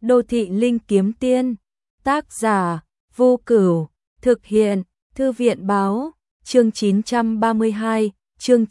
Đô thị linh kiếm tiên, tác giả Vô Cửu, thực hiện Thư viện báo, chương 932, chương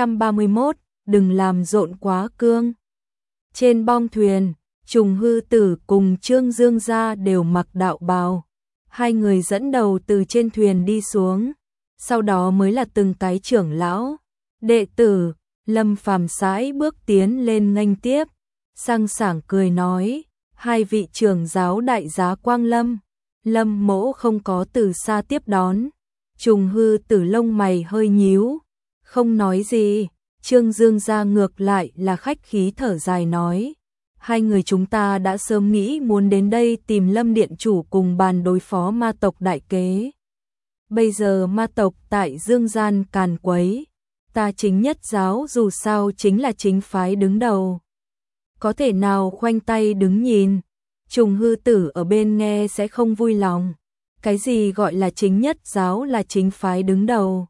931, đừng làm rộn quá cương. Trên bong thuyền, Trùng Hư Tử cùng Trương Dương Gia đều mặc đạo bào. Hai người dẫn đầu từ trên thuyền đi xuống, sau đó mới là từng cái trưởng lão, đệ tử. Lâm Phàm sải bước tiến lên nghênh tiếp, sang sảng cười nói, hai vị trưởng giáo đại giá Quang Lâm. Lâm Mỗ không có từ xa tiếp đón. Trùng Hư Tử lông mày hơi nhíu, không nói gì. Trương Dương Gia ngược lại là khách khí thở dài nói, hai người chúng ta đã sớm nghĩ muốn đến đây tìm Lâm Điện Chủ cùng bàn đối phó ma tộc đại kế. Bây giờ ma tộc tại Dương Gian càn quấy, ta chính nhất giáo dù sao chính là chính phái đứng đầu, có thể nào khoanh tay đứng nhìn. Trùng Hư Tử ở bên nghe sẽ không vui lòng. Cái gì gọi là chính nhất giáo là chính phái đứng đầu?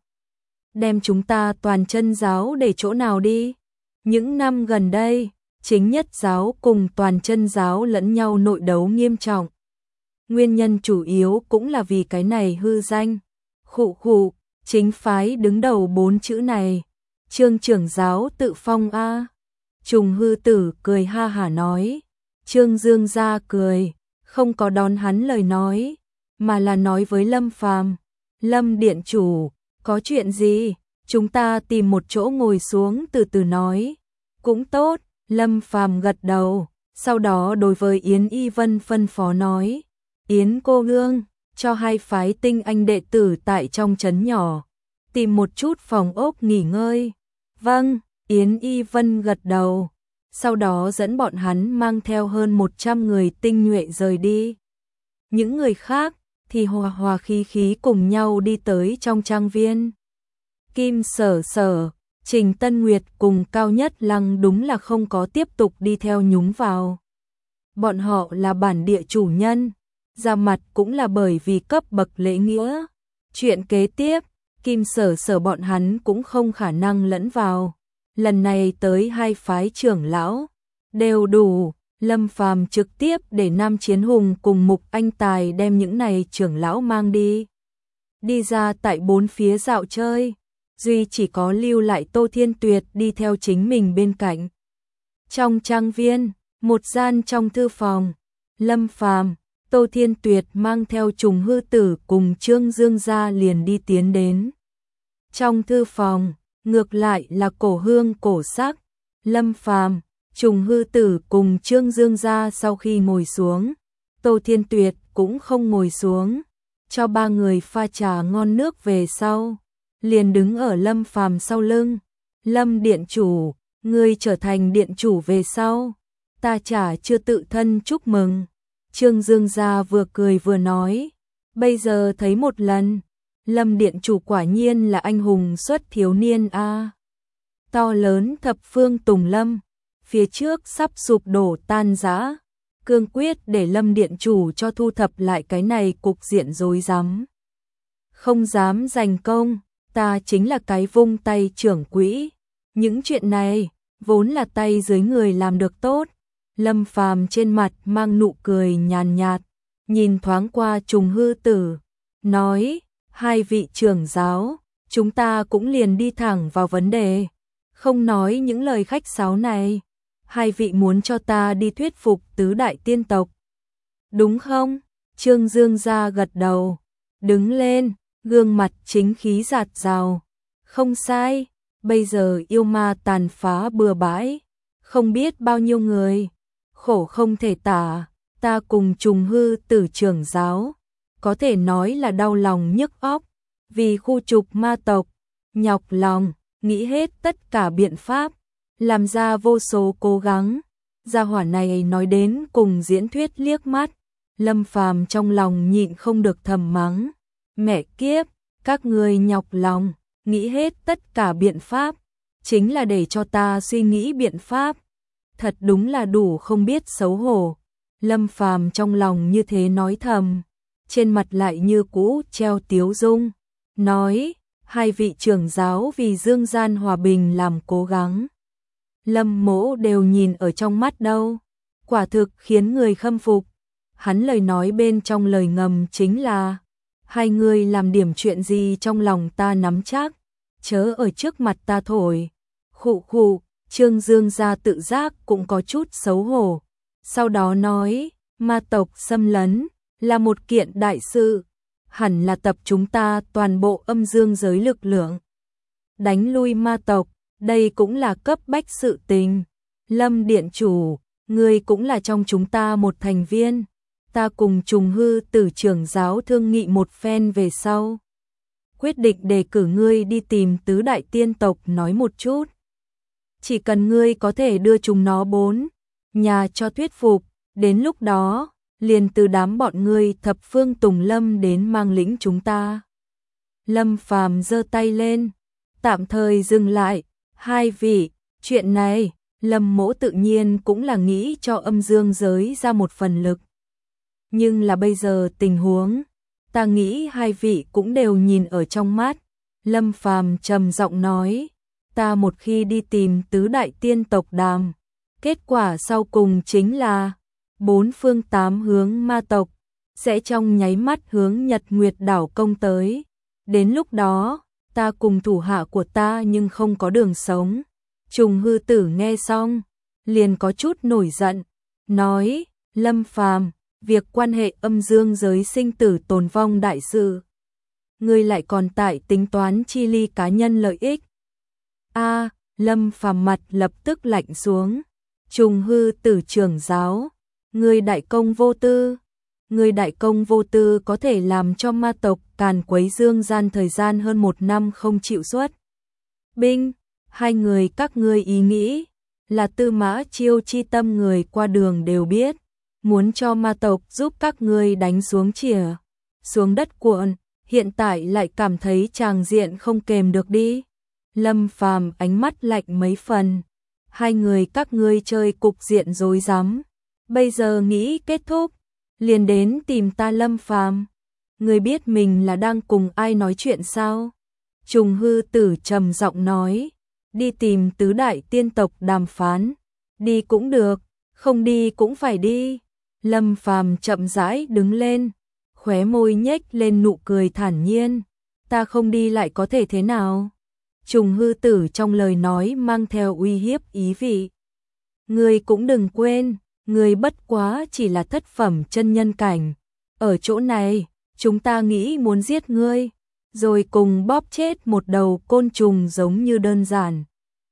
Đem chúng ta toàn chân giáo để chỗ nào đi? Những năm gần đây, chính nhất giáo cùng toàn chân giáo lẫn nhau nội đấu nghiêm trọng. Nguyên nhân chủ yếu cũng là vì cái này hư danh. Khụ khụ, chính phái đứng đầu 4 chữ này. Trương trưởng giáo tự phong a. Trùng Hư Tử cười ha hả nói. Trương Dương Gia cười, không có đón hắn lời nói, mà là nói với Lâm Phàm, Lâm Điện Chủ, có chuyện gì? Chúng ta tìm một chỗ ngồi xuống từ từ nói. Cũng tốt, Lâm Phàm gật đầu, sau đó đối với Yến Y Vân phân phó nói, Yến cô nương, cho hai phái tinh anh đệ tử tại trong trấn nhỏ, tìm một chút phòng ốc nghỉ ngơi. Vâng, Yến Y Vân gật đầu. Sau đó dẫn bọn hắn mang theo hơn 100 người tinh nhuệ rời đi. Những người khác thì hòa hòa khí khí cùng nhau đi tới trong trang viên. Kim Sở Sở, Trình Tân Nguyệt cùng Cao Nhất Lăng đúng là không có tiếp tục đi theo nhúng vào. Bọn họ là bản địa chủ nhân, ra mặt cũng là bởi vì cấp bậc lễ nghĩa. Chuyện kế tiếp, Kim Sở Sở bọn hắn cũng không khả năng lẫn vào. Lần này tới hai phái trưởng lão đều đủ, Lâm Phàm trực tiếp để Nam Chiến Hùng cùng Mục Anh Tài đem những này trưởng lão mang đi. Đi ra tại bốn phía dạo chơi, duy chỉ có lưu lại Tô Thiên Tuyệt đi theo chính mình bên cạnh. Trong trang viên, một gian trong thư phòng, Lâm Phàm, Tô Thiên Tuyệt mang theo Trùng Hư Tử cùng Trương Dương Gia liền đi tiến đến. Trong thư phòng, ngược lại là cổ hương cổ sắc. Lâm Phàm, Trùng Hư Tử cùng Trương Dương Gia sau khi ngồi xuống, Tô Thiên Tuyệt cũng không ngồi xuống, cho ba người pha trà ngon nước về sau, liền đứng ở Lâm Phàm sau lưng. Lâm Điện Chủ, ngươi trở thành Điện Chủ về sau, ta chả chưa tự thân chúc mừng. Trương Dương Gia vừa cười vừa nói, bây giờ thấy một lần, Lâm Điện Chủ quả nhiên là anh hùng xuất thiếu niên a. To lớn thập phương tùng lâm, phía trước sắp sụp đổ tan rã, cương quyết để Lâm Điện Chủ cho thu thập lại cái này cục diện rối rắm. Không dám giành công, ta chính là cái vung tay trưởng quỹ. Những chuyện này vốn là tay dưới người làm được tốt. Lâm Phàm trên mặt mang nụ cười nhàn nhạt, nhìn thoáng qua Trùng Hư Tử, nói, hai vị trưởng giáo, chúng ta cũng liền đi thẳng vào vấn đề, không nói những lời khách sáo này. Hai vị muốn cho ta đi thuyết phục tứ đại tiên tộc, đúng không? Trương Dương Gia gật đầu, đứng lên, gương mặt chính khí rạt rào. Không sai, bây giờ yêu ma tàn phá bừa bãi, không biết bao nhiêu người, khổ không thể tả. Ta cùng Trùng Hư Tử trưởng giáo, có thể nói là đau lòng nhức óc, vì khu trục ma tộc, nhọc lòng, nghĩ hết tất cả biện pháp, làm ra vô số cố gắng. Gia hỏa này nói đến cùng diễn thuyết liếc mắt, Lâm Phàm trong lòng nhịn không được thầm mắng, mẹ kiếp, các ngươi nhọc lòng, nghĩ hết tất cả biện pháp, chính là để cho ta suy nghĩ biện pháp. Thật đúng là đủ không biết xấu hổ. Lâm Phàm trong lòng như thế nói thầm, trên mặt lại như cũ treo tiếu dung, nói, hai vị trưởng giáo vì Dương Gian hòa bình làm cố gắng, Lâm Mỗ đều nhìn ở trong mắt đâu. quả thực khiến người khâm phục. Hắn lời nói bên trong lời ngầm chính là: hai người làm điểm chuyện gì trong lòng ta nắm chắc, chớ ở trước mặt ta thổi. Khụ khụ, Trương Dương gia tự giác cũng có chút xấu hổ. Sau đó nói, ma tộc xâm lấn là một kiện đại sự, hẳn là tập chúng ta toàn bộ âm dương giới lực lượng đánh lui ma tộc, đây cũng là cấp bách sự tình. Lâm điện chủ, ngươi cũng là trong chúng ta một thành viên, ta cùng Trùng Hư Tử trưởng giáo thương nghị một phen về sau, quyết định đề cử ngươi đi tìm tứ đại tiên tộc nói một chút. Chỉ cần ngươi có thể đưa chúng nó 4 nhà cho thuyết phục, đến lúc đó, liền từ đám bọn ngươi thập phương tùng lâm đến mang lĩnh chúng ta. Lâm Phàm giơ tay lên, tạm thời dừng lại, hai vị, chuyện này, Lâm Mỗ tự nhiên cũng là nghĩ cho âm dương giới ra một phần lực. Nhưng là bây giờ tình huống, ta nghĩ hai vị cũng đều nhìn ở trong mắt. Lâm Phàm trầm giọng nói, ta một khi đi tìm tứ đại tiên tộc đàm, kết quả sau cùng chính là 4 phương 8 hướng ma tộc sẽ trong nháy mắt hướng Nhật Nguyệt đảo công tới. Đến lúc đó, ta cùng thủ hạ của ta nhưng không có đường sống. Trùng Hư Tử nghe xong, liền có chút nổi giận, nói, Lâm Phàm, việc quan hệ âm dương giới sinh tử tồn vong đại sự, ngươi lại còn tại tính toán chi ly cá nhân lợi ích. A, Lâm Phàm mặt lập tức lạnh xuống. Trùng Hư Tử trưởng giáo, ngươi đại công vô tư, ngươi đại công vô tư có thể làm cho ma tộc càn quấy dương gian thời gian hơn 1 năm không chịu xuất binh. Hai người các ngươi ý nghĩ là Tư Mã Chiêu chi tâm người qua đường đều biết, muốn cho ma tộc giúp các ngươi đánh xuống chìa xuống đất cuộn, hiện tại lại cảm thấy tràng diện không kềm được đi. Lâm Phàm ánh mắt lạnh mấy phần, hai người các ngươi chơi cục diện rối rắm, bây giờ nghĩ kết thúc, liền đến tìm ta. Lâm Phàm, ngươi biết mình là đang cùng ai nói chuyện sao? Trùng Hư Tử trầm giọng nói, đi tìm tứ đại tiên tộc đàm phán, đi cũng được, không đi cũng phải đi. Lâm Phàm chậm rãi đứng lên, khóe môi nhếch lên nụ cười thản nhiên, ta không đi lại có thể thế nào? Trùng Hư Tử trong lời nói mang theo uy hiếp ý vị. Ngươi cũng đừng quên, ngươi bất quá chỉ là thất phẩm chân nhân cảnh, ở chỗ này, chúng ta nghĩ muốn giết ngươi, rồi cùng bóp chết một đầu côn trùng giống như đơn giản.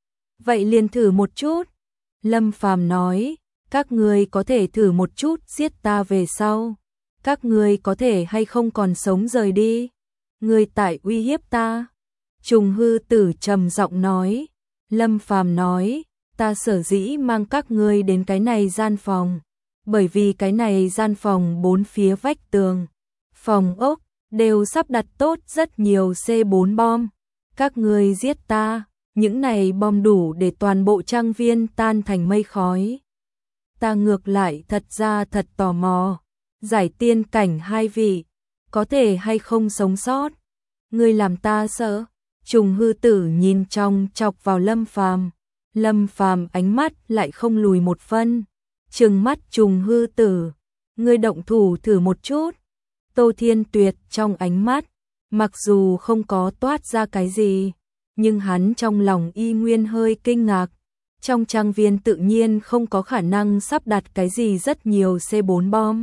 Vậy liền thử một chút. Lâm Phàm nói, các ngươi có thể thử một chút giết ta về sau, các ngươi có thể hay không còn sống rời đi. Ngươi tại uy hiếp ta. Trùng Hư Tử trầm giọng nói. Lâm Phàm nói, ta sở dĩ mang các ngươi đến cái này gian phòng, bởi vì cái này gian phòng 4 phía vách tường, phòng ốc đều sắp đặt tốt rất nhiều C4 bom. Các ngươi giết ta, những này bom đủ để toàn bộ trang viên tan thành mây khói. Ta ngược lại thật ra thật tò mò, giải tiên cảnh hai vị, có thể hay không sống sót? Ngươi làm ta sợ. Trùng Hư Tử nhìn trong chọc vào Lâm Phàm. Lâm Phàm ánh mắt lại không lùi một phân, trừng mắt Trùng Hư Tử, ngươi động thủ thử một chút. Tô Thiên Tuyệt trong ánh mắt, mặc dù không có toát ra cái gì, nhưng hắn trong lòng y nguyên hơi kinh ngạc. Trong trang viên tự nhiên không có khả năng sắp đặt cái gì rất nhiều C4 bom.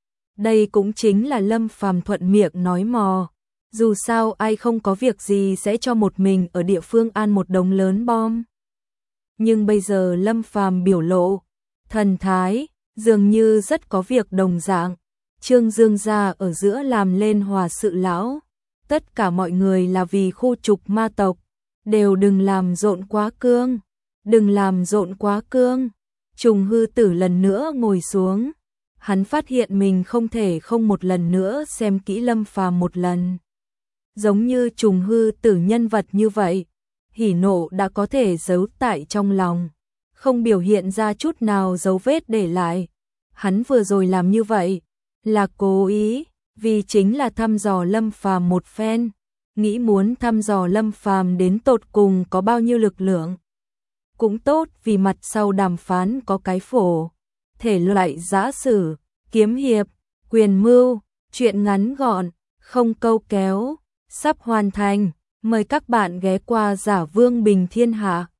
Đây cũng chính là Lâm Phàm thuận miệng nói mò. Dù sao ai không có việc gì sẽ cho một mình ở địa phương an một đống lớn bom. Nhưng bây giờ Lâm Phàm biểu lộ, thần thái, dường như rất có việc đồng dạng. Trương Dương gia ở giữa làm lên hòa sự lão. Tất cả mọi người là vì khu trục ma tộc. Đều đừng làm rộn quá cương. Đừng làm rộn quá cương. Trùng Hư Tử lần nữa ngồi xuống. Hắn phát hiện mình không thể không một lần nữa xem kỹ Lâm Phàm một lần. Giống như Trùng Hư Tử nhân vật như vậy, hỉ nộ đã có thể giấu tại trong lòng, không biểu hiện ra chút nào dấu vết để lại. Hắn vừa rồi làm như vậy là cố ý, vì chính là thăm dò Lâm Phàm một phen, nghĩ muốn thăm dò Lâm Phàm đến tột cùng có bao nhiêu lực lượng. Cũng tốt vì mặt sau đàm phán có cái phổ. thể loại giã sử, kiếm hiệp, quyền mưu, truyện ngắn gọn, không câu kéo, sắp hoàn thành. Mời các bạn ghé qua Giả Vương Bình Thiên Hạ.